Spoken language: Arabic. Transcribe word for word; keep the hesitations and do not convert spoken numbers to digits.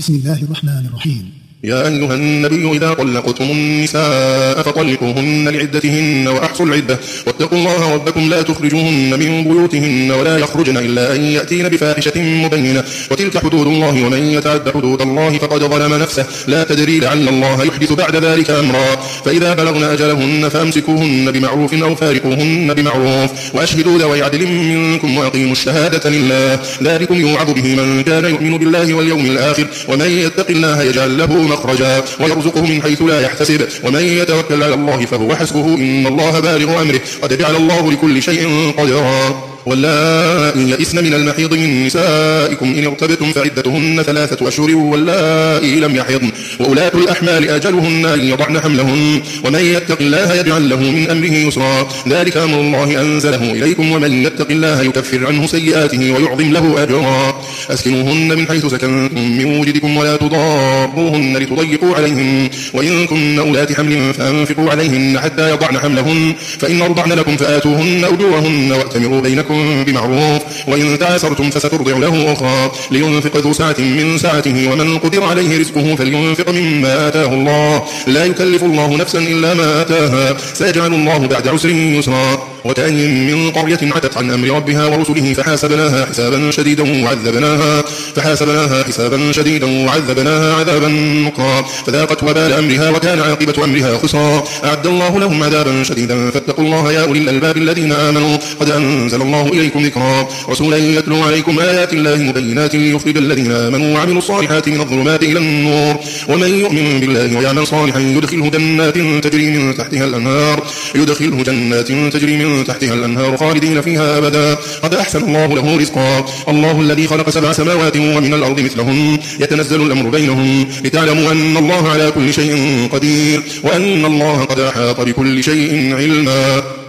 بسم الله الرحمن الرحيم. يا أيها النبي إذا طلقتم النساء فطلقوهن لعدتهن وأحصوا العدة واتقوا الله ربكم لا تخرجوهن من بيوتهن ولا يخرجن إلا أن يأتين بفاحشة مبينة وتلك حدود الله ومن يتعد حدود الله فقد ظلم نفسه لا تدري لعل الله يحدث بعد ذلك أمرا فإذا بلغن أجلهن فأمسكوهن بمعروف أو فارقوهن بمعروف وأشهدوا ذوي عدل منكم وأقيموا الشهادة لله ذلكم يوعظ به من كان يؤمن بالله واليوم الآخر ومن يتق الله يجعل له مخرجا ويرزقه من حيث لا يحتسب ومن يتوكل على الله فهو حسبه إن الله بالغ أمره قد جعل الله لكل شيء قدرا واللائي يئسن من المحيض من نسائكم إن ارتبتم فعدتهن ثلاثة أشهر واللائي لم يحضن وأولاة الأحمال أجلهن أن يضعن حملهن ومن يتق الله يجعل له من أمره يسرا ذلك أمر الله أنزله إليكم ومن يتق الله يكفر عنه سيئاته ويعظم له أجرا أسكنوهن من حيث سكنتم من وجدكم ولا تضاروهن لتضيقوا عليهن وإن كن أولات حمل فأنفقوا عليهن حتى يضعن حملهن فإن أرضعن لكم فآتوهن أجورهن وأتمروا بينكم بمعروف وإن تعسرتم فسترضع له أخرى لينفق ذو سعة من سعته ومن قدر عليه رزقه فلينفق مما آتاه الله لا يكلف الله نفسا إلا ما آتاها سيجعل الله بعد عسر يسرا وكأين من قرية عتت عن أمر ربها ورسله فحاسبناها حسابا شديدا وعذبناها فحاسبناها حسابا شديدا وعذبناها عذابا نكرا فذاقت وبال أمرها وكان عاقبة أمرها خسرا أعد الله لهم عذابا شديدا فاتقوا الله يا أولي الألباب الذين آمنوا قد أنزل الله إليكم ذكرا رسولا يتلو عليكم آيات الله مبينات ليخرج الذين آمنوا وعملوا الصالحات من الظلمات إلى النور ومن يؤمن بالله ويعمل صالحا يدخله جنات تجري من تحتها الأنهار يدخله جنات تجري من تحتها الأنهار خالدين فيها أبدا قد أحسن الله له رزقا الله الذي خلق سبع سماوات ومن الأرض مثلهم يتنزل الأمر بينهم لتعلموا أن الله على كل شيء قدير وأن الله قد أحاط بكل شيء علما.